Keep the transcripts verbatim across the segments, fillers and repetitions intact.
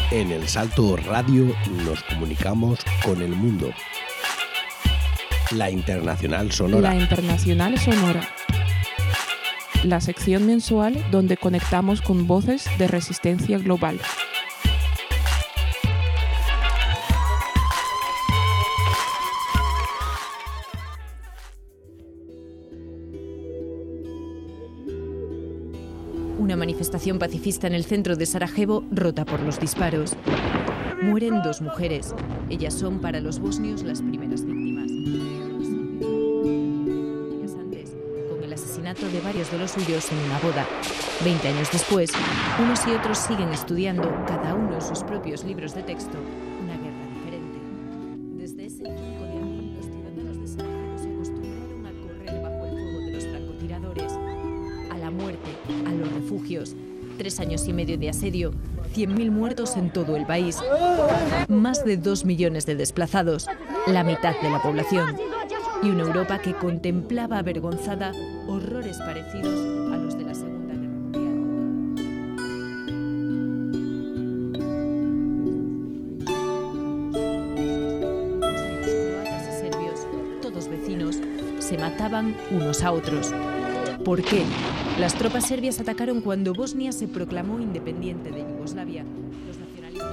En El Salto Radio nos comunicamos con el mundo. La Internacional Sonora. La Internacional Sonora. La sección mensual donde conectamos con voces de resistencia global. Una manifestación pacifista en el centro de Sarajevo rota por los disparos. Mueren dos mujeres. Ellas son para los bosnios las primeras víctimas. Días antes, con el asesinato de varios de los suyos en una boda. Veinte años después, unos y otros siguen estudiando, cada uno en sus propios libros de texto, una guerra diferente. Desde ese cinco de abril, los ciudadanos de Sarajevo se acostumbraron a correr bajo el fuego de los francotiradores, a la muerte, a los refugios. Tres años y medio de asedio, cien mil muertos en todo el país, más de dos millones de desplazados, la mitad de la población, y una Europa que contemplaba avergonzada horrores parecidos a los de la Segunda Guerra Mundial. Los croatas y serbios, todos vecinos, se mataban unos a otros. ¿Por qué? Las tropas serbias atacaron cuando Bosnia se proclamó independiente de Yugoslavia. Los nacionalistas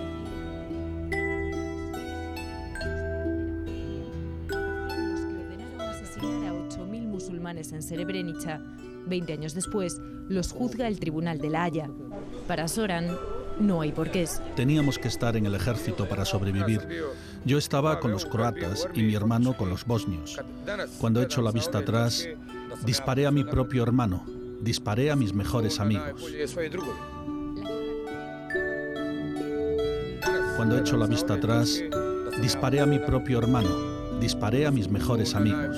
los que ordenaron asesinar a ocho mil musulmanes en Srebrenica. Veinte años después, los juzga el Tribunal de La Haya. Para Zoran, no hay porqués. Teníamos que estar en el ejército para sobrevivir. Yo estaba con los croatas y mi hermano con los bosnios. Cuando echo la vista atrás, disparé a mi propio hermano, disparé a mis mejores amigos. Cuando echo la vista atrás, disparé a mi propio hermano, disparé a mis mejores amigos.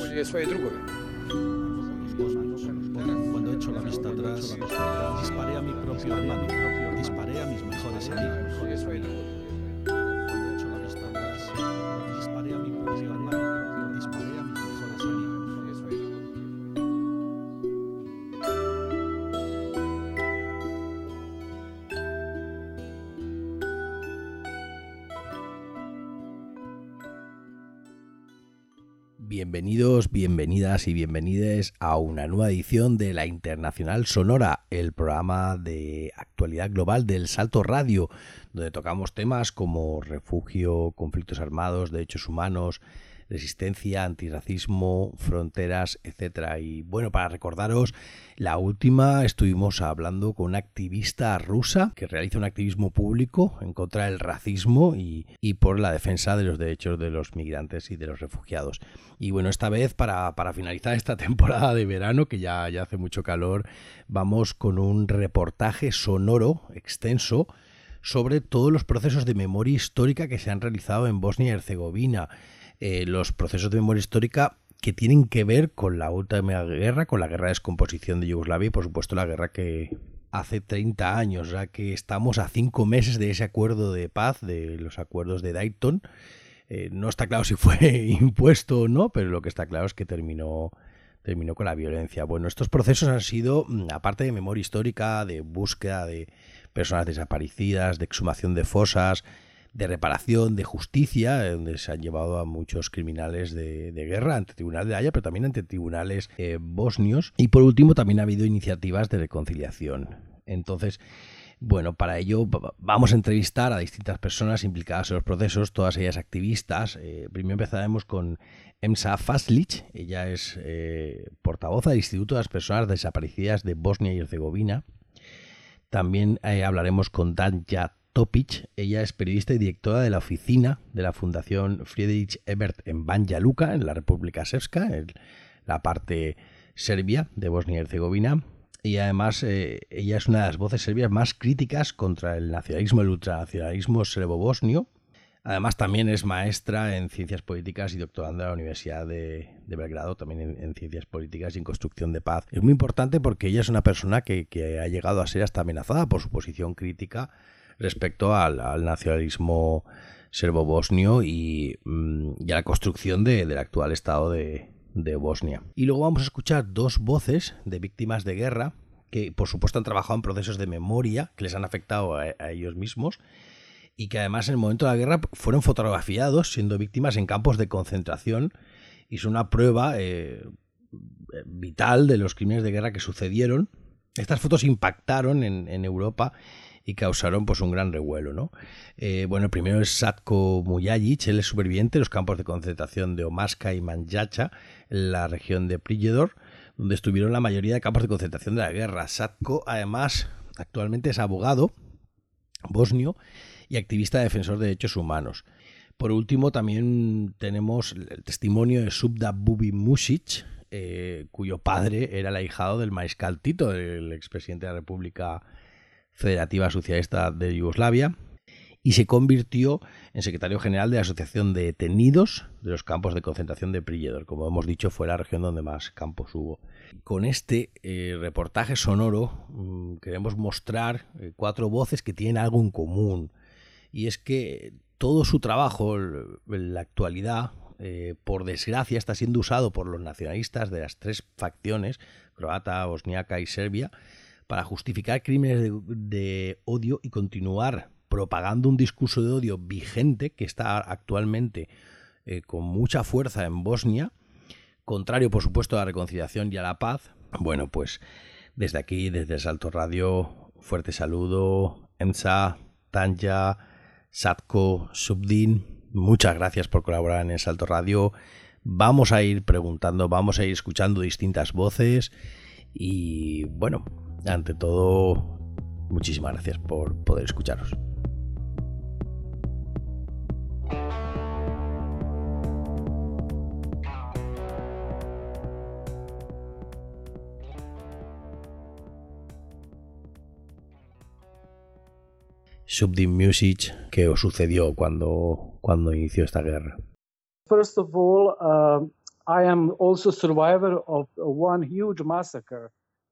Cuando echo la vista atrás, disparé a mi propio hermano, disparé a mis mejores amigos. Cuando echo la vista atrás, disparé a mi propio hermano, disparé a mis mejores amigos. Bienvenidos, bienvenidas y bienvenides a una nueva edición de La Internacional Sonora, el programa de actualidad global del Salto Radio, donde tocamos temas como refugio, conflictos armados, derechos humanos, resistencia, antirracismo, fronteras, etcétera. Y bueno, para recordaros, la última estuvimos hablando con una activista rusa que realiza un activismo público en contra del racismo y, y por la defensa de los derechos de los migrantes y de los refugiados. Y bueno, esta vez para, para finalizar esta temporada de verano, que ya, ya hace mucho calor, vamos con un reportaje sonoro extenso sobre todos los procesos de memoria histórica que se han realizado en Bosnia y Herzegovina. Eh, los procesos de memoria histórica que tienen que ver con la última guerra, con la guerra de descomposición de Yugoslavia y por supuesto la guerra que hace treinta años, o sea que estamos a cinco meses de ese acuerdo de paz, de los acuerdos de Dayton. Eh, no está claro si fue impuesto o no, pero lo que está claro es que terminó, terminó con la violencia. Bueno, estos procesos han sido, aparte de memoria histórica, de búsqueda de personas desaparecidas, de exhumación de fosas, de reparación, de justicia, donde se han llevado a muchos criminales de, de guerra ante tribunales de Haya, pero también ante tribunales eh, bosnios. Y por último también ha habido iniciativas de reconciliación. Entonces, bueno, para ello vamos a entrevistar a distintas personas implicadas en los procesos, todas ellas activistas. Eh, primero empezaremos con Emsa Faslic. Ella es eh, portavoz del Instituto de las Personas Desaparecidas de Bosnia y Herzegovina. También eh, hablaremos con Danja Topic. Ella es periodista y directora de la oficina de la Fundación Friedrich Ebert en Banja Luka, en la República Srpska, en la parte serbia de Bosnia y Herzegovina. Y además eh, ella es una de las voces serbias más críticas contra el nacionalismo, el ultranacionalismo serbo-bosnio. Además también es maestra en Ciencias Políticas y doctoranda de la Universidad de, de Belgrado, también en, en Ciencias Políticas y en Construcción de Paz. Es muy importante porque ella es una persona que, que ha llegado a ser hasta amenazada por su posición crítica respecto al, al nacionalismo serbo-bosnio y, y a la construcción de, del actual Estado de, de Bosnia. Y luego vamos a escuchar dos voces de víctimas de guerra que, por supuesto, han trabajado en procesos de memoria que les han afectado a, a ellos mismos y que además en el momento de la guerra fueron fotografiados siendo víctimas en campos de concentración y son una prueba eh, vital de los crímenes de guerra que sucedieron. Estas fotos impactaron en, en Europa y causaron pues un gran revuelo, ¿no? Eh, bueno, el primero es Satko Mujagic, él es superviviente de los campos de concentración de Omarska y Manjača, en la región de Prijedor, donde estuvieron la mayoría de campos de concentración de la guerra. Satko, además, actualmente es abogado bosnio y activista defensor de derechos humanos. Por último, también tenemos el testimonio de Subda Bubi Mušić, eh, cuyo padre era el ahijado del mariscal Tito, el expresidente de la República Federativa Socialista de Yugoslavia, y se convirtió en secretario general de la Asociación de Detenidos de los Campos de Concentración de Prijedor. Como hemos dicho, fue la región donde más campos hubo. Con este eh, reportaje sonoro mmm, queremos mostrar eh, cuatro voces que tienen algo en común, y es que todo su trabajo en la actualidad, eh, por desgracia, está siendo usado por los nacionalistas de las tres facciones, croata, bosniaca y serbia, para justificar crímenes de, de odio y continuar propagando un discurso de odio vigente que está actualmente eh, con mucha fuerza en Bosnia, contrario, por supuesto, a la reconciliación y a la paz. Bueno, pues desde aquí, desde el Salto Radio, fuerte saludo. Emsa, Tanja, Satko, Subdin, muchas gracias por colaborar en el Salto Radio. Vamos a ir preguntando, vamos a ir escuchando distintas voces y, bueno, ante todo, muchísimas gracias por poder escucharos. Subdin Mušić, ¿qué os sucedió cuando, cuando inició esta guerra? First of all, uh, I am also survivor of one huge massacre.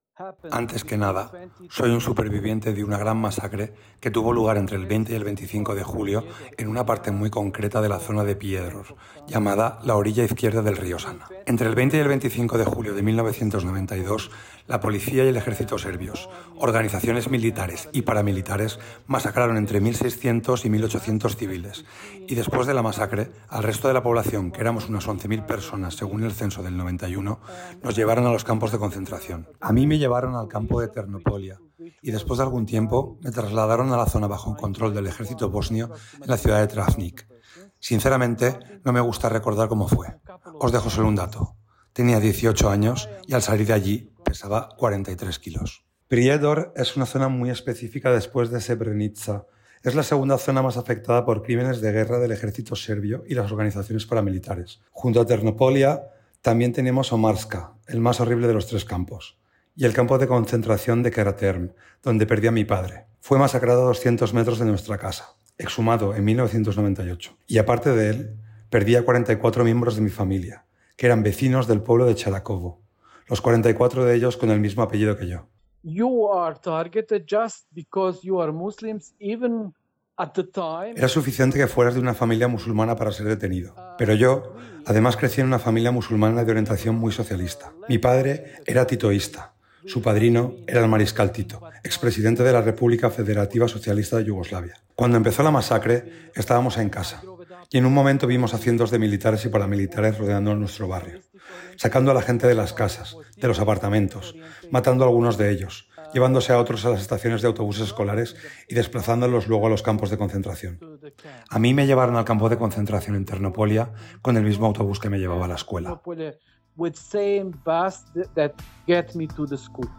Antes que nada, soy un superviviente de una gran masacre que tuvo lugar entre el veinte y el veinticinco de julio en una parte muy concreta de la zona de Prijedor, llamada la orilla izquierda del río Sana. Entre el veinte y el veinticinco de julio de mil novecientos noventa y dos, la policía y el ejército serbios, organizaciones militares y paramilitares, masacraron entre mil seiscientos y mil ochocientos civiles, y después de la masacre, al resto de la población, que éramos unas once mil personas según el censo del noventa y uno, nos llevaron a los campos de concentración. A mí me llevaron al campo de Ternopolia y después de algún tiempo me trasladaron a la zona bajo control del ejército bosnio en la ciudad de Travnik. Sinceramente, no me gusta recordar cómo fue. Os dejo solo un dato. Tenía dieciocho años y al salir de allí pesaba cuarenta y tres kilos. Prijedor es una zona muy específica después de Srebrenica. Es la segunda zona más afectada por crímenes de guerra del ejército serbio y las organizaciones paramilitares. Junto a Ternopolia también tenemos Omarska, el más horrible de los tres campos, y el campo de concentración de Karaterm, donde perdí a mi padre. Fue masacrado a doscientos metros de nuestra casa, exhumado en mil novecientos noventa y ocho. Y aparte de él, perdí a cuarenta y cuatro miembros de mi familia, que eran vecinos del pueblo de Charakovo, los cuarenta y cuatro de ellos con el mismo apellido que yo. You are targeted just because you are Muslims, even at the time. Era suficiente que fueras de una familia musulmana para ser detenido. Pero yo, además, crecí en una familia musulmana de orientación muy socialista. Mi padre era titoísta. Su padrino era el mariscal Tito, expresidente de la República Federativa Socialista de Yugoslavia. Cuando empezó la masacre, estábamos en casa y en un momento vimos a cientos de militares y paramilitares rodeando nuestro barrio, sacando a la gente de las casas, de los apartamentos, matando a algunos de ellos, llevándose a otros a las estaciones de autobuses escolares y desplazándolos luego a los campos de concentración. A mí me llevaron al campo de concentración en Ternopolia con el mismo autobús que me llevaba a la escuela. With same bus that get me to the school.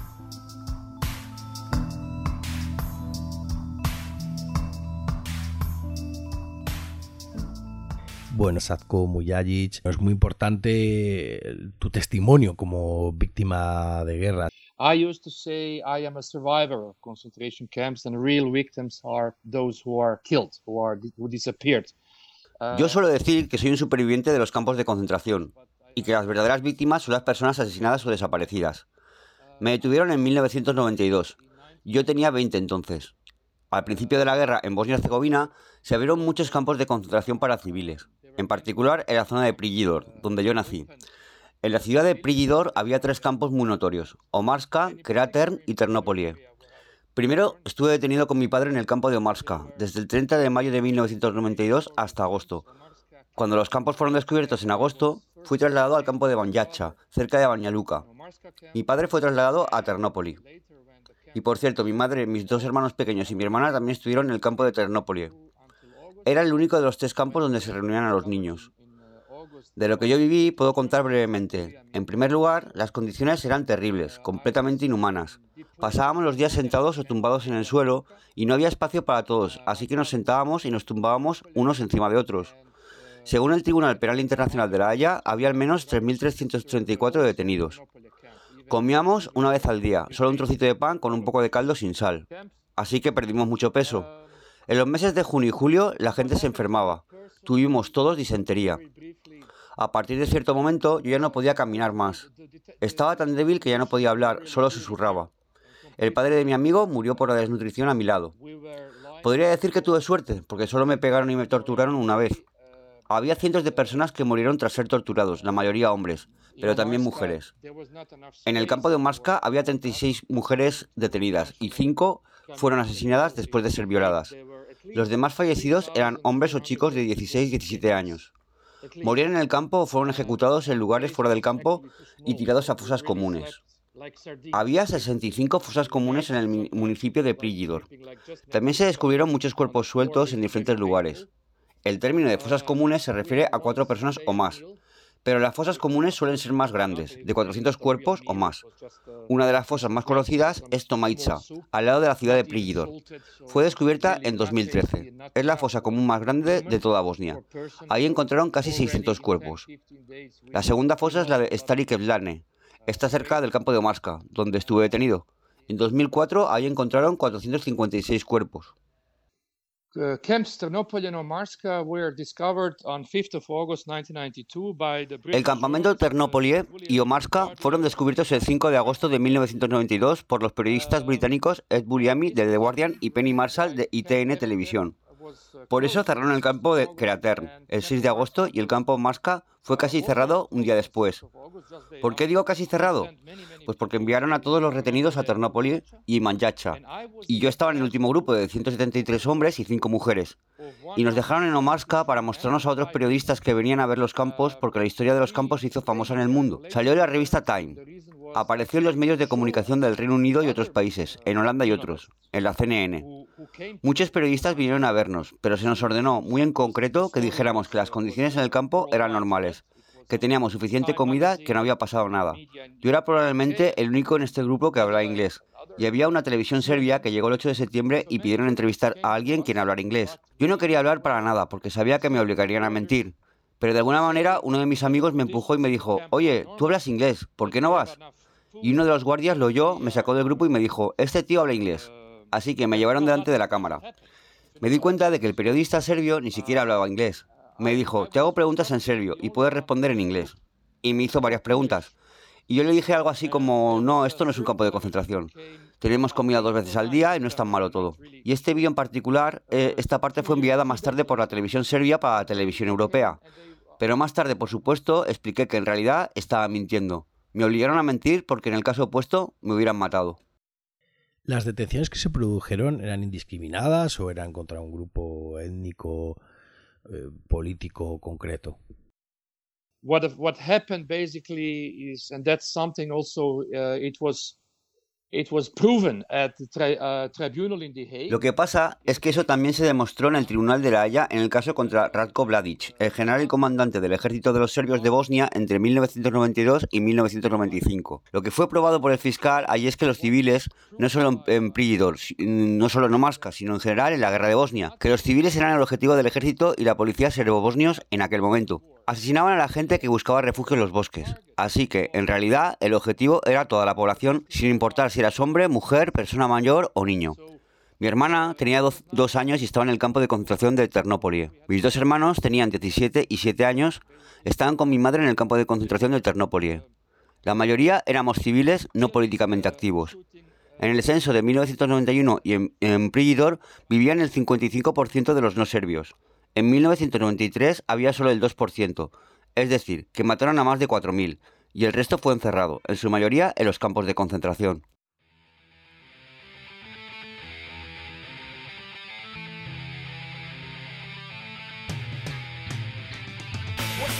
Bueno, Satko Mujagic, es muy importante tu testimonio como víctima de guerra. I used to say I am a survivor of concentration camps and real victims are those who are killed, who are who disappeared. Uh, Yo suelo decir que soy un superviviente de los campos de concentración y que las verdaderas víctimas son las personas asesinadas o desaparecidas. Me detuvieron en mil novecientos noventa y dos. Yo tenía veinte entonces. Al principio de la guerra en Bosnia y Herzegovina se abrieron muchos campos de concentración para civiles, en particular en la zona de Prijedor, donde yo nací. En la ciudad de Prijedor había tres campos muy notorios: Omarska, Karaterm y Ternopolie. Primero, estuve detenido con mi padre en el campo de Omarska, desde el treinta de mayo de mil novecientos noventa y dos hasta agosto. Cuando los campos fueron descubiertos en agosto, fui trasladado al campo de Banjacha, cerca de Banja Luka. Mi padre fue trasladado a Ternópoli. Y por cierto, mi madre, mis dos hermanos pequeños y mi hermana también estuvieron en el campo de Ternópoli. Era el único de los tres campos donde se reunían a los niños. De lo que yo viví, puedo contar brevemente. En primer lugar, las condiciones eran terribles, completamente inhumanas. Pasábamos los días sentados o tumbados en el suelo y no había espacio para todos, así que nos sentábamos y nos tumbábamos unos encima de otros. Según el Tribunal Penal Internacional de La Haya, había al menos tres mil trescientos treinta y cuatro detenidos. Comíamos una vez al día, solo un trocito de pan con un poco de caldo sin sal. Así que perdimos mucho peso. En los meses de junio y julio, la gente se enfermaba. Tuvimos todos disentería. A partir de cierto momento, yo ya no podía caminar más. Estaba tan débil que ya no podía hablar, solo susurraba. El padre de mi amigo murió por la desnutrición a mi lado. Podría decir que tuve suerte, porque solo me pegaron y me torturaron una vez. Había cientos de personas que murieron tras ser torturados, la mayoría hombres, pero también mujeres. En el campo de Omarska había treinta y seis mujeres detenidas y cinco fueron asesinadas después de ser violadas. Los demás fallecidos eran hombres o chicos de dieciséis y diecisiete años. Morían en el campo o fueron ejecutados en lugares fuera del campo y tirados a fosas comunes. Había sesenta y cinco fosas comunes en el municipio de Prillidor. También se descubrieron muchos cuerpos sueltos en diferentes lugares. El término de fosas comunes se refiere a cuatro personas o más, pero las fosas comunes suelen ser más grandes, de cuatrocientos cuerpos o más. Una de las fosas más conocidas es Tomaitsa, al lado de la ciudad de Prillidor. Fue descubierta en dos mil trece. Es la fosa común más grande de toda Bosnia. Ahí encontraron casi seiscientos cuerpos. La segunda fosa es la de Stari Kevlane. Está cerca del campo de Omarska, donde estuve detenido. En dos mil cuatro ahí encontraron cuatrocientos cincuenta y seis cuerpos. Uh, camps Ternopil and Omarska were discovered on fifth of August nineteen ninety-two by the British. El campamento Ternópoli y Omarska fueron descubiertos el cinco de agosto de mil novecientos noventa y dos por los periodistas británicos Ed Buriami de The Guardian y Penny Marshall de I T N Televisión. Por eso cerraron el campo de Keraterm el seis de agosto y el campo Omarska fue casi cerrado un día después. ¿Por qué digo casi cerrado? Pues porque enviaron a todos los retenidos a Ternópoli y Manjacha. Y yo estaba en el último grupo de ciento setenta y tres hombres y cinco mujeres. Y nos dejaron en Omarska para mostrarnos a otros periodistas que venían a ver los campos porque la historia de los campos se hizo famosa en el mundo. Salió en la revista Time. Apareció en los medios de comunicación del Reino Unido y otros países, en Holanda y otros, en la C N N. Muchos periodistas vinieron a vernos, pero se nos ordenó muy en concreto que dijéramos que las condiciones en el campo eran normales, que teníamos suficiente comida, que no había pasado nada. Yo era probablemente el único en este grupo que hablaba inglés, y había una televisión serbia que llegó el ocho de septiembre y pidieron entrevistar a alguien quien hablara inglés. Yo no quería hablar para nada, porque sabía que me obligarían a mentir. Pero de alguna manera uno de mis amigos me empujó y me dijo: «Oye, tú hablas inglés, ¿por qué no vas?». Y uno de los guardias lo oyó, me sacó del grupo y me dijo: «Este tío habla inglés». Así que me llevaron delante de la cámara. Me di cuenta de que el periodista serbio ni siquiera hablaba inglés. Me dijo: «Te hago preguntas en serbio y puedes responder en inglés». Y me hizo varias preguntas. Y yo le dije algo así como: «No, esto no es un campo de concentración. Tenemos comida dos veces al día y no es tan malo todo». Y este vídeo en particular, eh, esta parte fue enviada más tarde por la televisión serbia para la televisión europea. Pero más tarde, por supuesto, expliqué que en realidad estaba mintiendo. Me obligaron a mentir porque en el caso opuesto me hubieran matado. ¿Las detenciones que se produjeron eran indiscriminadas o eran contra un grupo étnico, eh, político concreto? What what happened basically is, and that's something also uh, it was it was proven at the tri uh, tribunal in The Hague. Lo que pasa es que eso también se demostró en el Tribunal de La Haya en el caso contra Ratko Mladic, el general y comandante del ejército de los serbios de Bosnia entre mil novecientos noventa y dos y mil novecientos noventa y cinco. Lo que fue probado por el fiscal allí es que los civiles, no solo en Prillidor, no solo en Omarska, sino en general en la guerra de Bosnia, que los civiles eran el objetivo del ejército y la policía serbo-bosnios en aquel momento. Asesinaban a la gente que buscaba refugio en los bosques. Así que, en realidad, el objetivo era toda la población, sin importar si eras hombre, mujer, persona mayor o niño. Mi hermana tenía dos, dos años y estaba en el campo de concentración de Ternópoli. Mis dos hermanos tenían diecisiete y siete años, estaban con mi madre en el campo de concentración de Ternópoli. La mayoría éramos civiles no políticamente activos. En el censo de mil novecientos noventa y uno y en, en Prillidor vivían el cincuenta y cinco por ciento de los no serbios. En mil novecientos noventa y tres había solo el dos por ciento, es decir, que mataron a más de cuatro mil, y el resto fue encerrado, en su mayoría en los campos de concentración.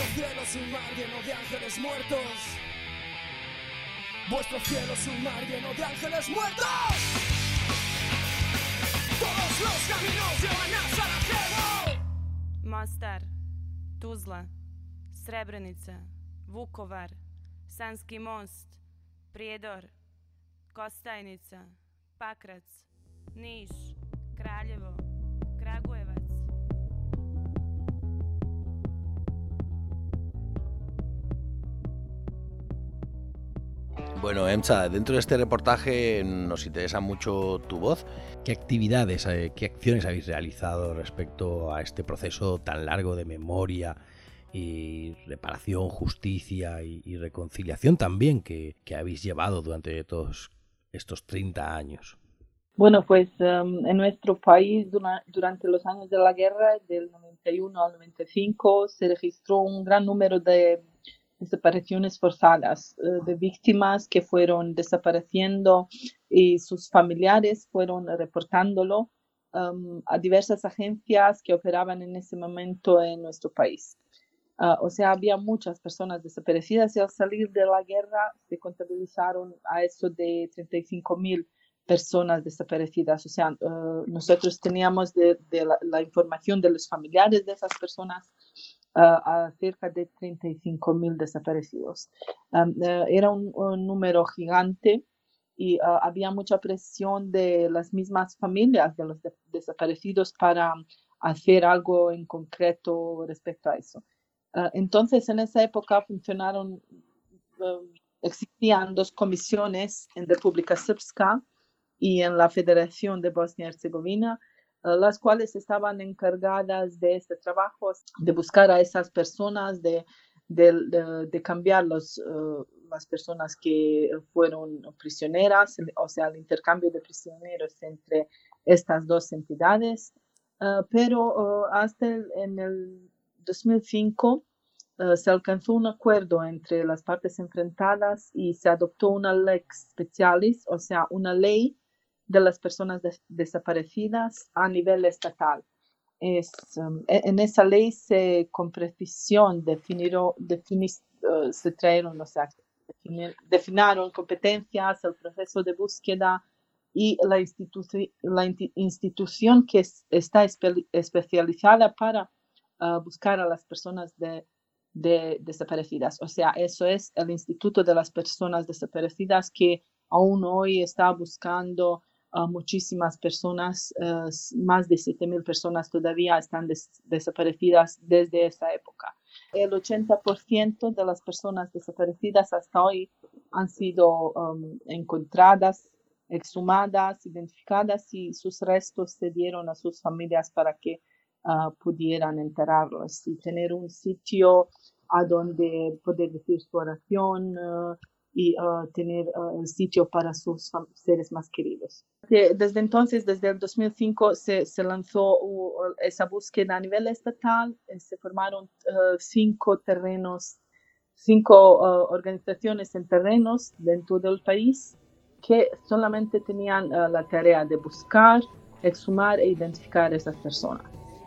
cielo es un mar lleno de ángeles muertos. Vuestro cielo es un mar lleno de ángeles muertos. Todos los caminos llevan a Sarajevo. Mostar, Tuzla, Srebrenica, Vukovar, Sanski most, Prijedor, Kostajnica, Pakrac, Niš, Kraljevo, Kragujevac. Bueno, Emcha, dentro de este reportaje nos interesa mucho tu voz. ¿Qué actividades, eh, qué acciones habéis realizado respecto a este proceso tan largo de memoria y reparación, justicia y, y reconciliación también que, que habéis llevado durante todos estos treinta años? Bueno, pues um, en nuestro país dura, durante los años de la guerra, del noventa y uno al noventa y cinco, se registró un gran número de desapariciones forzadas, uh, de víctimas que fueron desapareciendo y sus familiares fueron reportándolo um, a diversas agencias que operaban en ese momento en nuestro país. Uh, o sea, había muchas personas desaparecidas y al salir de la guerra se contabilizaron a eso de treinta y cinco mil personas desaparecidas. O sea, uh, nosotros teníamos de, de la, la información de los familiares de esas personas uh, a cerca de treinta y cinco mil desaparecidos. Um, uh, era un, un número gigante y uh, había mucha presión de las mismas familias de los de, desaparecidos para hacer algo en concreto respecto a eso. Uh, entonces, en esa época funcionaron, uh, existían dos comisiones en República Srpska y en la Federación de Bosnia y Herzegovina, uh, las cuales estaban encargadas de este trabajo, de buscar a esas personas, de, de, de, de cambiar los, uh, las personas que fueron prisioneras, o sea, el intercambio de prisioneros entre estas dos entidades. Uh, pero uh, hasta el, en el dos mil cinco uh, se alcanzó un acuerdo entre las partes enfrentadas y se adoptó una lex specialis, o sea, una ley de las personas des- desaparecidas a nivel estatal. Es, um, en esa ley se con precisión definieron, definir, uh, se trajeron, o sea, definir, definieron competencias, el proceso de búsqueda y la, institu- la in- institución que es, está espe- especializada para Uh, buscar a las personas de, de desaparecidas. O sea, eso es el Instituto de las Personas Desaparecidas, que aún hoy está buscando uh, muchísimas personas, uh, más de siete mil personas todavía están des- desaparecidas desde esa época. El ochenta por ciento de las personas desaparecidas hasta hoy han sido um, encontradas, exhumadas, identificadas y sus restos se dieron a sus familias para que Uh, pudieran enterrarlos y tener un sitio a donde poder decir su oración uh, y uh, tener uh, el sitio para sus fam- seres más queridos. De, desde entonces, desde el dos mil cinco, se, se lanzó uh, esa búsqueda a nivel estatal, eh, se formaron uh, cinco terrenos, cinco uh, organizaciones en terrenos dentro del país que solamente tenían uh, la tarea de buscar, exhumar e identificar a esas personas.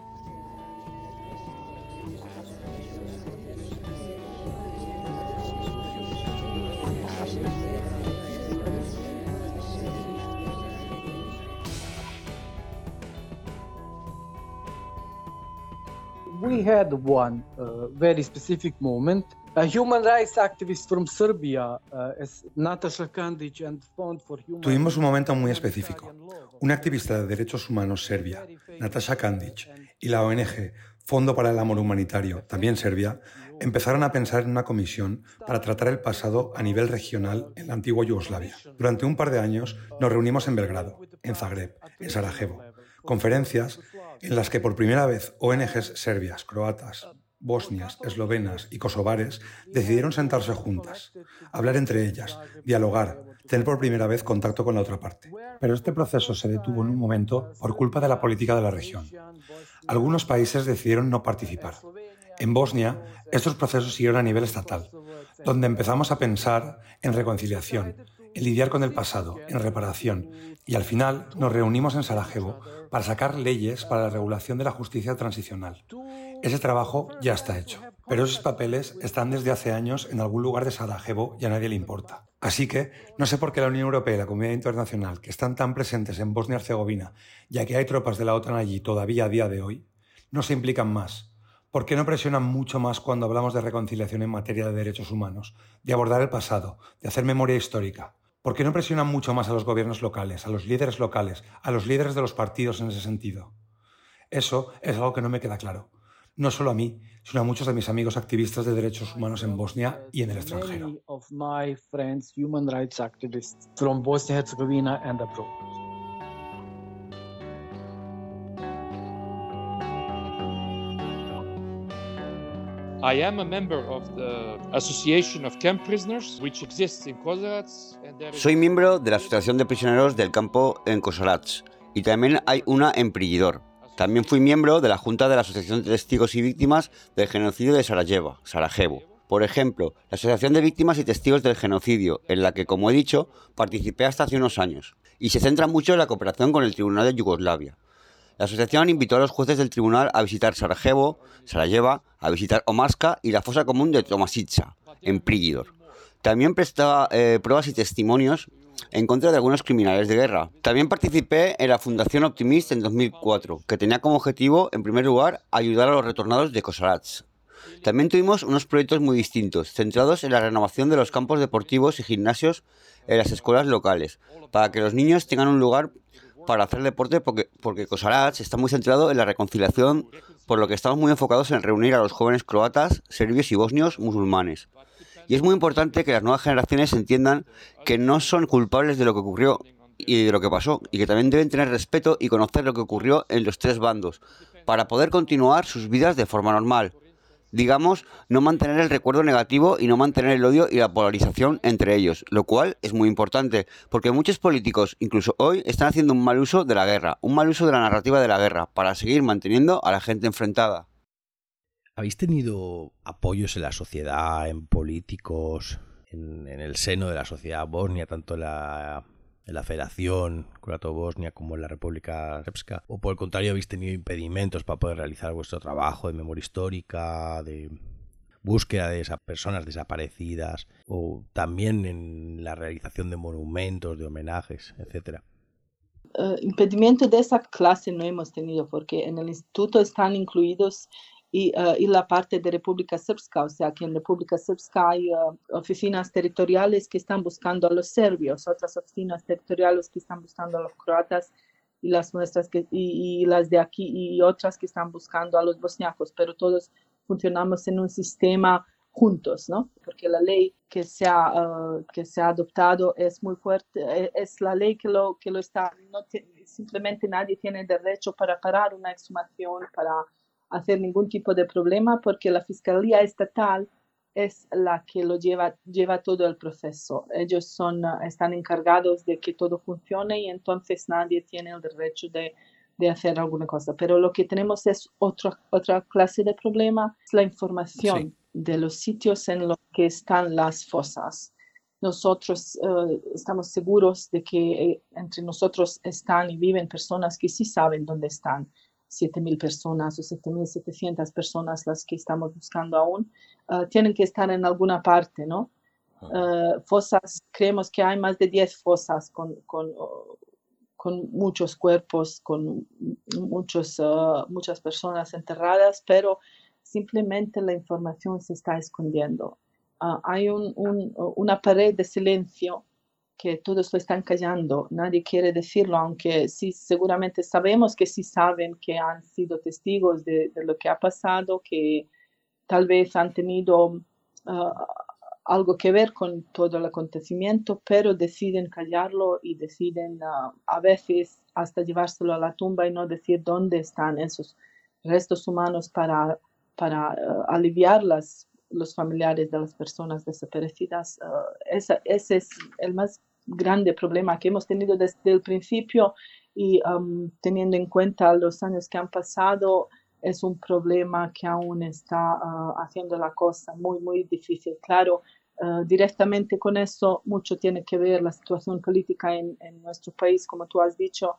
We had one uh, very specific moment. A human rights activist from Serbia, uh, as Nataša Kandić and Fund for Human Tuvimos un momento muy específico. Una activista de derechos humanos serbia, Nataša Kandić, y la O N G Fondo para el Amor Humanitario, también serbia, empezaron a pensar en una comisión para tratar el pasado a nivel regional en la antigua Yugoslavia. Durante un par de años nos reunimos en Belgrado, en Zagreb, en Sarajevo. Conferencias en las que por primera vez O N Ges serbias, croatas, bosnias, eslovenas y kosovares decidieron sentarse juntas, hablar entre ellas, dialogar, tener por primera vez contacto con la otra parte. Pero este proceso se detuvo en un momento por culpa de la política de la región. Algunos países decidieron no participar. En Bosnia, estos procesos siguieron a nivel estatal, donde empezamos a pensar en reconciliación, en lidiar con el pasado, en reparación, y al final nos reunimos en Sarajevo para sacar leyes para la regulación de la justicia transicional. Ese trabajo ya está hecho, pero esos papeles están desde hace años en algún lugar de Sarajevo y a nadie le importa. Así que no sé por qué la Unión Europea y la comunidad internacional, que están tan presentes en Bosnia y Herzegovina, ya que hay tropas de la OTAN allí todavía a día de hoy, no se implican más. ¿Por qué no presionan mucho más cuando hablamos de reconciliación en materia de derechos humanos, de abordar el pasado, de hacer memoria histórica? ¿Por qué no presionan mucho más a los gobiernos locales, a los líderes locales, a los líderes de los partidos en ese sentido? Eso es algo que no me queda claro. No solo a mí, sino a muchos de mis amigos activistas de derechos humanos en Bosnia y en el extranjero. Many of my friends, human rights activists from Bosnia and Herzegovina and abroad. I am a member of the Association of Camp Prisoners, which exists in Kozarac. And there is... Soy miembro de la Asociación de Prisioneros del Campo en Kozarac y también hay una en Prillidor. También fui miembro de la Junta de la Asociación de Testigos y Víctimas del Genocidio de Sarajevo, Sarajevo. Por ejemplo, la Asociación de Víctimas y Testigos del Genocidio, en la que, como he dicho, participé hasta hace unos años, y se centra mucho en la cooperación con el Tribunal de Yugoslavia. La asociación invitó a los jueces del tribunal a visitar Sarajevo, Sarajevo, a visitar Omarska y la fosa común de Tomasica, en Prillidor. También prestaba eh, pruebas y testimonios en contra de algunos criminales de guerra. También participé en la Fundación Optimist en dos mil cuatro, que tenía como objetivo, en primer lugar, ayudar a los retornados de Kozarac. También tuvimos unos proyectos muy distintos, centrados en la renovación de los campos deportivos y gimnasios en las escuelas locales, para que los niños tengan un lugar para hacer deporte, porque, porque Kozarac está muy centrado en la reconciliación, por lo que estamos muy enfocados en reunir a los jóvenes croatas, serbios y bosnios musulmanes. Y es muy importante que las nuevas generaciones entiendan que no son culpables de lo que ocurrió y de lo que pasó, y que también deben tener respeto y conocer lo que ocurrió en los tres bandos, para poder continuar sus vidas de forma normal. Digamos, no mantener el recuerdo negativo y no mantener el odio y la polarización entre ellos, lo cual es muy importante, porque muchos políticos, incluso hoy, están haciendo un mal uso de la guerra, un mal uso de la narrativa de la guerra, para seguir manteniendo a la gente enfrentada. ¿Habéis tenido apoyos en la sociedad, en políticos, en, en el seno de la sociedad bosnia, tanto en la, en la Federación Croato-Bosnia como en la República Srpska? ¿O por el contrario habéis tenido impedimentos para poder realizar vuestro trabajo de memoria histórica, de búsqueda de esas personas desaparecidas, o también en la realización de monumentos, de homenajes, etcétera? Uh, impedimento de esa clase no hemos tenido, porque en el instituto están incluidos Y, uh, y la parte de República Srpska, o sea que en República Srpska hay uh, oficinas territoriales que están buscando a los serbios, otras oficinas territoriales que están buscando a los croatas y las nuestras que, y, y las de aquí y otras que están buscando a los bosniacos, pero todos funcionamos en un sistema juntos, ¿no? Porque la ley que se ha, uh, que se ha adoptado es muy fuerte, es la ley que lo, que lo está, no te, simplemente nadie tiene derecho para parar una exhumación, para hacer ningún tipo de problema, porque la Fiscalía Estatal es la que lo lleva, lleva todo el proceso. Ellos son, están encargados de que todo funcione y entonces nadie tiene el derecho de, de hacer alguna cosa. Pero lo que tenemos es otra, otra clase de problema, es la información sí. de los sitios en los que están las fosas. Nosotros uh, estamos seguros de que eh, entre nosotros están y viven personas que sí saben dónde están. siete mil personas o siete mil setecientas personas las que estamos buscando aún, uh, tienen que estar en alguna parte, ¿no? Uh, fosas, creemos que hay más de diez fosas con, con, uh, con muchos cuerpos, con muchos, uh, muchas personas enterradas, pero simplemente la información se está escondiendo. Uh, hay un, un, una pared de silencio que todos lo están callando, nadie quiere decirlo, aunque sí, seguramente sabemos que sí saben que han sido testigos de, de lo que ha pasado, que tal vez han tenido uh, algo que ver con todo el acontecimiento, pero deciden callarlo y deciden uh, a veces hasta llevárselo a la tumba y no decir dónde están esos restos humanos para, para uh, aliviar las los familiares de las personas desaparecidas. Uh, ese, ese es el más grande problema que hemos tenido desde el principio y um, teniendo en cuenta los años que han pasado, es un problema que aún está uh, haciendo la cosa muy, muy difícil. Claro, uh, directamente con eso mucho tiene que ver la situación política en, en nuestro país, como tú has dicho.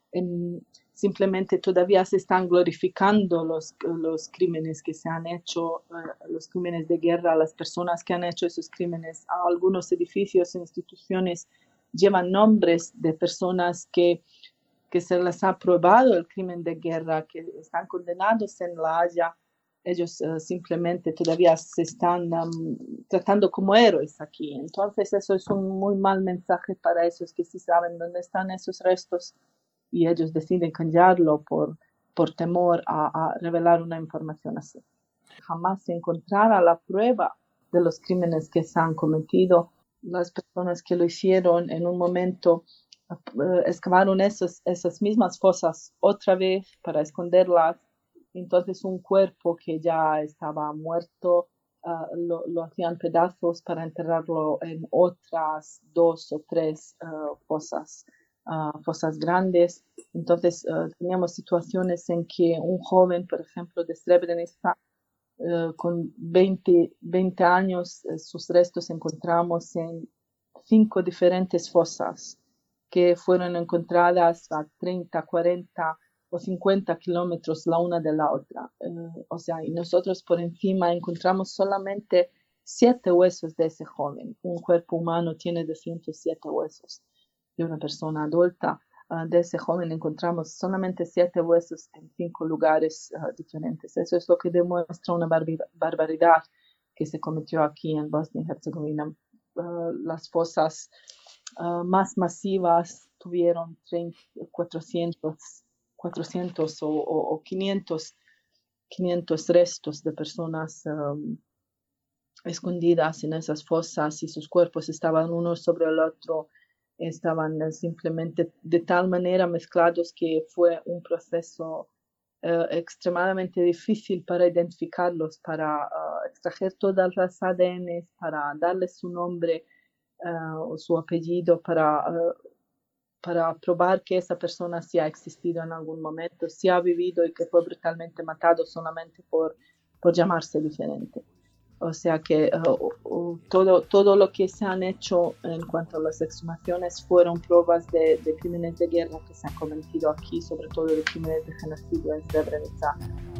en, simplemente todavía se están glorificando los, los crímenes que se han hecho, uh, los crímenes de guerra, las personas que han hecho esos crímenes. A algunos edificios e instituciones llevan nombres de personas que, que se les ha probado el crimen de guerra, que están condenados en La Haya. Ellos uh, simplemente todavía se están um, tratando como héroes aquí. Entonces eso es un muy mal mensaje para esos que sí saben dónde están esos restos y ellos deciden callarlo por, por temor a, a revelar una información así. Jamás se encontrará la prueba de los crímenes que se han cometido. Las personas que lo hicieron en un momento uh, excavaron esos, esas mismas fosas otra vez para esconderlas. Entonces un cuerpo que ya estaba muerto uh, lo, lo hacían pedazos para enterrarlo en otras dos o tres uh, fosas. Uh, fosas grandes. Entonces uh, teníamos situaciones en que un joven, por ejemplo, de Srebrenica, uh, con veinte, veinte años, uh, sus restos encontramos en cinco diferentes fosas que fueron encontradas a treinta, cuarenta o cincuenta kilómetros la una de la otra. Uh, o sea, y nosotros por encima encontramos solamente siete huesos de ese joven. Un cuerpo humano tiene doscientos siete huesos. De una persona adulta, uh, de ese joven encontramos solamente siete huesos en cinco lugares uh, diferentes. Eso es lo que demuestra una barbar- barbaridad que se cometió aquí en Bosnia y Herzegovina. Uh, las fosas uh, más masivas tuvieron treinta, cuatrocientos, cuatrocientos o, o, o quinientos, quinientos restos de personas um, escondidas en esas fosas y sus cuerpos estaban uno sobre el otro. Estaban simplemente de tal manera mezclados que fue un proceso uh, extremadamente difícil para identificarlos, para uh, extraer todas las A D N, para darles su nombre uh, o su apellido, para, uh, para probar que esa persona sí ha existido en algún momento, sí ha vivido y que fue brutalmente matado solamente por, por llamarse diferente. O sea que uh, uh, todo, todo lo que se han hecho en cuanto a las exhumaciones fueron pruebas de, de crímenes de guerra que se han cometido aquí, sobre todo de crímenes de genocidio en Srebrenica.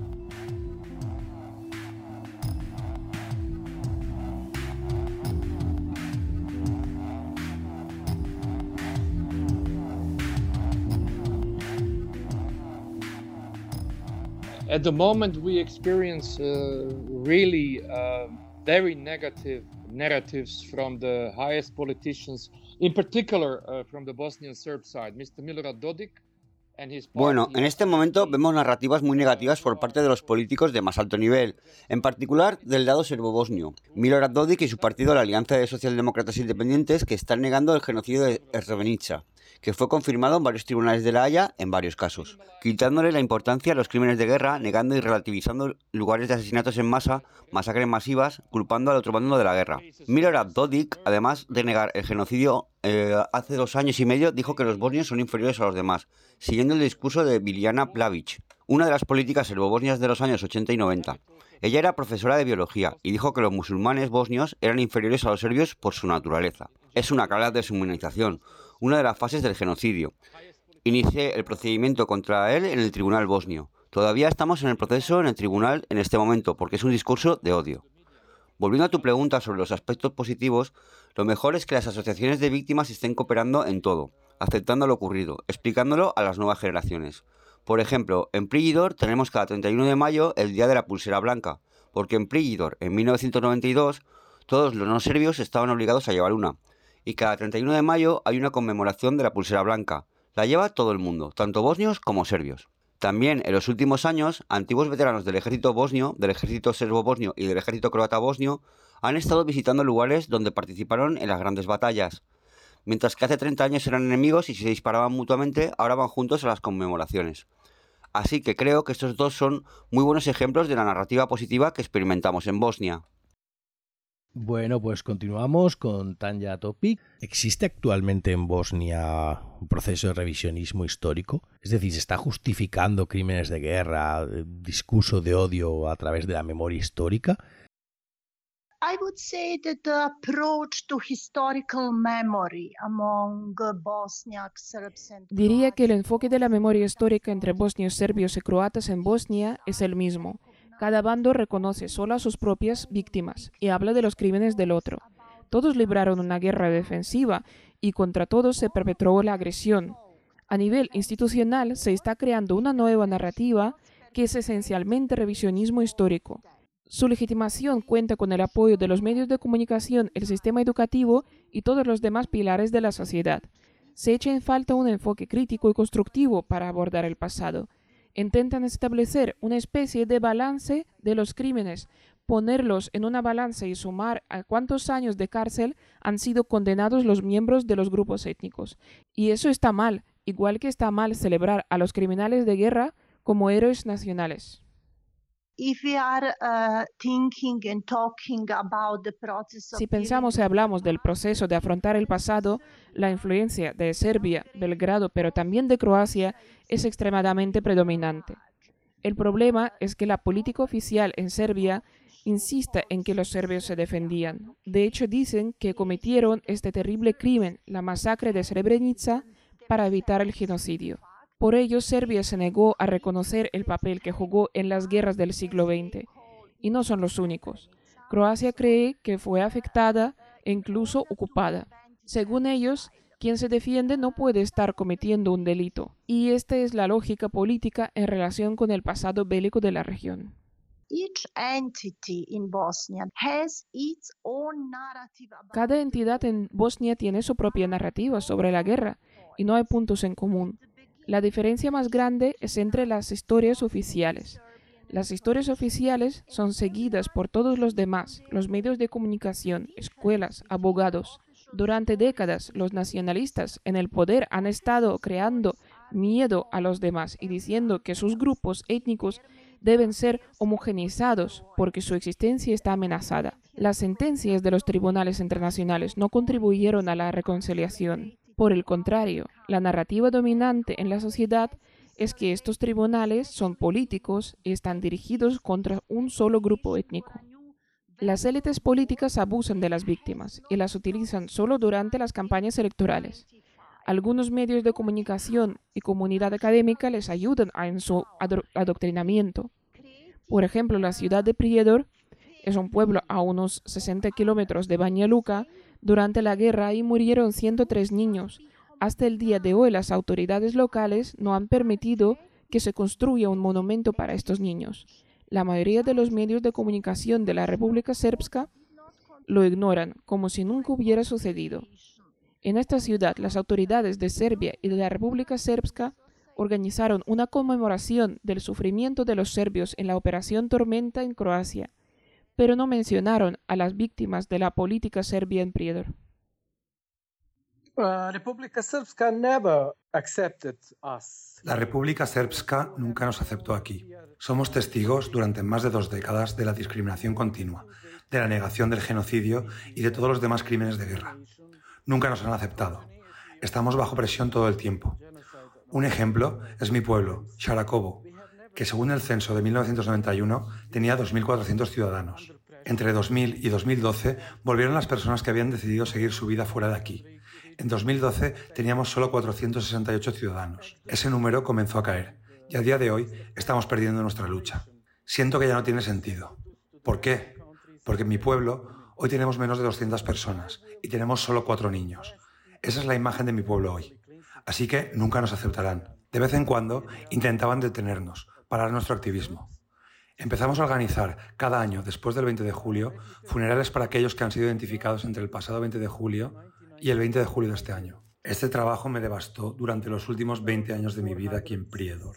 At the moment, we experience uh, really uh, very negative narratives from the highest politicians, in particular uh, from the Bosnian Serb side, mister Milorad Dodik and his party. Bueno, en este momento vemos narrativas muy negativas por parte de los políticos de más alto nivel, en particular del lado serbo-bosnio. Milorad Dodik y su partido, la Alianza de Socialdemócratas Independientes, que están negando el genocidio de Srebrenica, que fue confirmado en varios tribunales de La Haya en varios casos, quitándole la importancia a los crímenes de guerra, negando y relativizando lugares de asesinatos en masa, masacres masivas, culpando al otro bando de la guerra. Milorad Dodik, además de negar el genocidio, eh, hace dos años y medio dijo que los bosnios son inferiores a los demás, siguiendo el discurso de Biljana Plavić, una de las políticas serbobosnias de los años ochenta y noventa. Ella era profesora de biología y dijo que los musulmanes bosnios eran inferiores a los serbios por su naturaleza. Es una clara deshumanización, una de las fases del genocidio. Inicié el procedimiento contra él en el tribunal bosnio. Todavía estamos en el proceso en el tribunal en este momento porque es un discurso de odio. Volviendo a tu pregunta sobre los aspectos positivos, lo mejor es que las asociaciones de víctimas estén cooperando en todo, aceptando lo ocurrido, explicándolo a las nuevas generaciones. Por ejemplo, en Prillidor tenemos cada treinta y uno de mayo el Día de la Pulsera Blanca, porque en Prillidor, en mil novecientos noventa y dos, todos los no serbios estaban obligados a llevar una. Y cada treinta y uno de mayo hay una conmemoración de la pulsera blanca. La lleva todo el mundo, tanto bosnios como serbios. También en los últimos años, antiguos veteranos del ejército bosnio, del ejército serbo-bosnio y del ejército croata bosnio han estado visitando lugares donde participaron en las grandes batallas. Mientras que hace treinta años eran enemigos y se disparaban mutuamente, ahora van juntos a las conmemoraciones. Así que creo que estos dos son muy buenos ejemplos de la narrativa positiva que experimentamos en Bosnia. Bueno, pues continuamos con Tanja Topic. ¿Existe actualmente en Bosnia un proceso de revisionismo histórico? Es decir, ¿se está justificando crímenes de guerra, discurso de odio a través de la memoria histórica? I would say that the approach to historical memory among Bosniak Serbs and Diría que el enfoque de la memoria histórica entre bosnios, serbios y croatas en Bosnia es el mismo. Cada bando reconoce solo a sus propias víctimas y habla de los crímenes del otro. Todos libraron una guerra defensiva y contra todos se perpetró la agresión. A nivel institucional se está creando una nueva narrativa que es esencialmente revisionismo histórico. Su legitimación cuenta con el apoyo de los medios de comunicación, el sistema educativo y todos los demás pilares de la sociedad. Se echa en falta un enfoque crítico y constructivo para abordar el pasado. Intentan establecer una especie de balance de los crímenes, ponerlos en una balanza y sumar a cuántos años de cárcel han sido condenados los miembros de los grupos étnicos. Y eso está mal, igual que está mal celebrar a los criminales de guerra como héroes nacionales. Si pensamos y hablamos del proceso de afrontar el pasado, la influencia de Serbia, Belgrado, pero también de Croacia es extremadamente predominante. El problema es que la política oficial en Serbia insiste en que los serbios se defendían. De hecho, dicen que cometieron este terrible crimen, la masacre de Srebrenica, para evitar el genocidio. Por ello, Serbia se negó a reconocer el papel que jugó en las guerras del siglo veinte. Y no son los únicos. Croacia cree que fue afectada e incluso ocupada. Según ellos, quien se defiende no puede estar cometiendo un delito. Y esta es la lógica política en relación con el pasado bélico de la región. Cada entidad en Bosnia tiene su propia narrativa sobre la guerra y no hay puntos en común. La diferencia más grande es entre las historias oficiales. Las historias oficiales son seguidas por todos los demás, los medios de comunicación, escuelas, abogados. Durante décadas, los nacionalistas en el poder han estado creando miedo a los demás y diciendo que sus grupos étnicos deben ser homogeneizados porque su existencia está amenazada. Las sentencias de los tribunales internacionales no contribuyeron a la reconciliación. Por el contrario, la narrativa dominante en la sociedad es que estos tribunales son políticos y están dirigidos contra un solo grupo étnico. Las élites políticas abusan de las víctimas y las utilizan solo durante las campañas electorales. Algunos medios de comunicación y comunidad académica les ayudan en su adoctrinamiento. Por ejemplo, la ciudad de Prijedor es un pueblo a unos sesenta kilómetros de Banja Luka. Durante la guerra ahí murieron ciento tres niños. Hasta el día de hoy las autoridades locales no han permitido que se construya un monumento para estos niños. La mayoría de los medios de comunicación de la República Srpska lo ignoran, como si nunca hubiera sucedido. En esta ciudad, las autoridades de Serbia y de la República Srpska organizaron una conmemoración del sufrimiento de los serbios en la Operación Tormenta en Croacia, pero no mencionaron a las víctimas de la política serbia en Prijedor. Uh, República Srpska never accepted us. La República Srpska nunca nos aceptó aquí. Somos testigos durante más de dos décadas de la discriminación continua, de la negación del genocidio y de todos los demás crímenes de guerra. Nunca nos han aceptado. Estamos bajo presión todo el tiempo. Un ejemplo es mi pueblo, Sharakovo, que según el censo de mil novecientos noventa y uno tenía dos mil cuatrocientos ciudadanos. Entre dos mil y dos mil doce volvieron las personas que habían decidido seguir su vida fuera de aquí. En dos mil doce teníamos solo cuatrocientos sesenta y ocho ciudadanos. Ese número comenzó a caer y a día de hoy estamos perdiendo nuestra lucha. Siento que ya no tiene sentido. ¿Por qué? Porque en mi pueblo hoy tenemos menos de doscientas personas y tenemos solo cuatro niños. Esa es la imagen de mi pueblo hoy. Así que nunca nos aceptarán. De vez en cuando intentaban detenernos, parar nuestro activismo. Empezamos a organizar cada año, después del veinte de julio, funerales para aquellos que han sido identificados entre el pasado veinte de julio y el veinte de julio de este año. Este trabajo me devastó durante los últimos veinte años de mi vida aquí en Prijedor.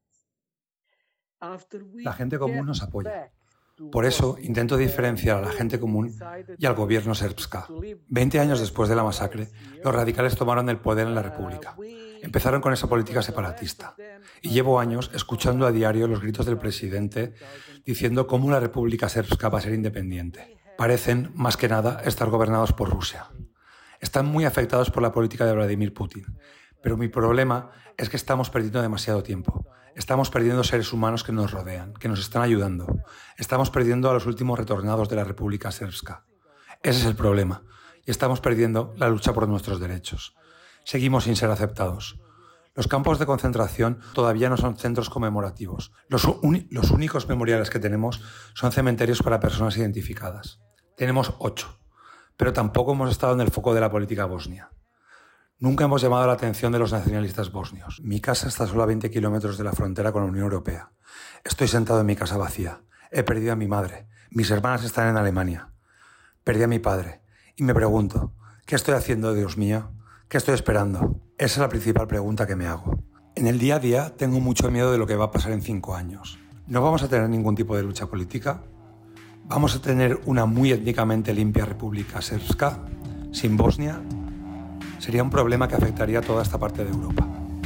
La gente común nos apoya. Por eso intento diferenciar a la gente común y al gobierno Srpska. Veinte años después de la masacre, los radicales tomaron el poder en la República. Empezaron con esa política separatista. Y llevo años escuchando a diario los gritos del presidente diciendo cómo la República Srpska va a ser independiente. Parecen, más que nada, estar gobernados por Rusia. Están muy afectados por la política de Vladimir Putin. Pero mi problema es que estamos perdiendo demasiado tiempo. Estamos perdiendo seres humanos que nos rodean, que nos están ayudando. Estamos perdiendo a los últimos retornados de la República Srpska. Ese es el problema. Y estamos perdiendo la lucha por nuestros derechos. Seguimos sin ser aceptados. Los campos de concentración todavía no son centros conmemorativos. Los, uni- los únicos memoriales que tenemos son cementerios para personas identificadas. Tenemos ocho, pero tampoco hemos estado en el foco de la política bosnia. Nunca hemos llamado la atención de los nacionalistas bosnios. Mi casa está solo a veinte kilómetros de la frontera con la Unión Europea. Estoy sentado en mi casa vacía. He perdido a mi madre. Mis hermanas están en Alemania. Perdí a mi padre. Y me pregunto, ¿qué estoy haciendo, Dios mío? ¿Qué estoy esperando? Esa es la principal pregunta que me hago. En el día a día tengo mucho miedo de lo que va a pasar en cinco años. No vamos a tener ningún tipo de lucha política. Vamos a tener una muy étnicamente limpia República Srpska, sin Bosnia. Sería un problema que afectaría a toda esta parte de Europa.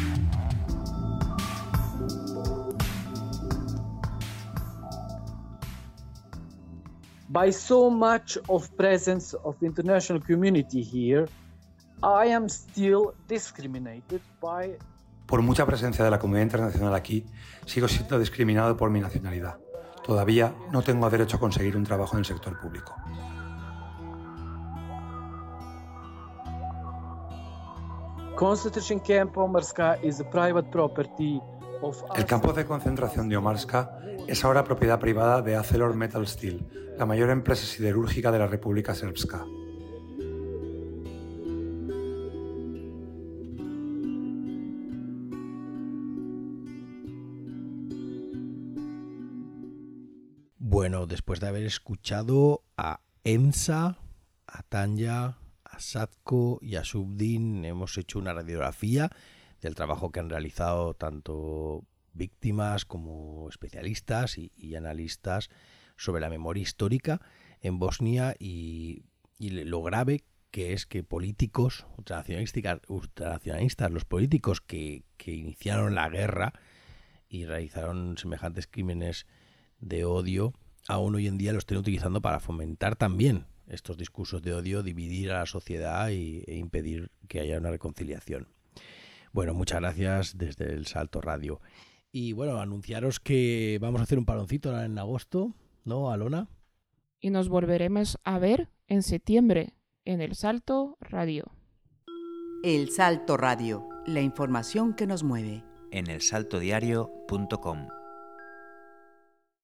By so much of presence of international community here, I am still discriminated by... Por mucha presencia de la comunidad internacional aquí, sigo siendo discriminado por mi nacionalidad. Todavía no tengo derecho a conseguir un trabajo en el sector público. Concentration camp Omarska is a private property of... El campo de concentración de Omarska es ahora propiedad privada de ArcelorMittal Steel, la mayor empresa siderúrgica de la República Srpska. Bueno, después de haber escuchado a Enza, a Tanya, a Satko y a Subdin, hemos hecho una radiografía del trabajo que han realizado tanto víctimas como especialistas y, y analistas sobre la memoria histórica en Bosnia y, y lo grave que es que políticos ultranacionalistas, ultranacionalistas los políticos que, que iniciaron la guerra y realizaron semejantes crímenes de odio, aún hoy en día lo estén utilizando para fomentar también estos discursos de odio, dividir a la sociedad y, e impedir que haya una reconciliación. Bueno, muchas gracias desde el Salto Radio. Y bueno, anunciaros que vamos a hacer un paroncito en agosto, ¿no, Alona? Y nos volveremos a ver en septiembre en el Salto Radio. El Salto Radio, la información que nos mueve. En el salto diario punto com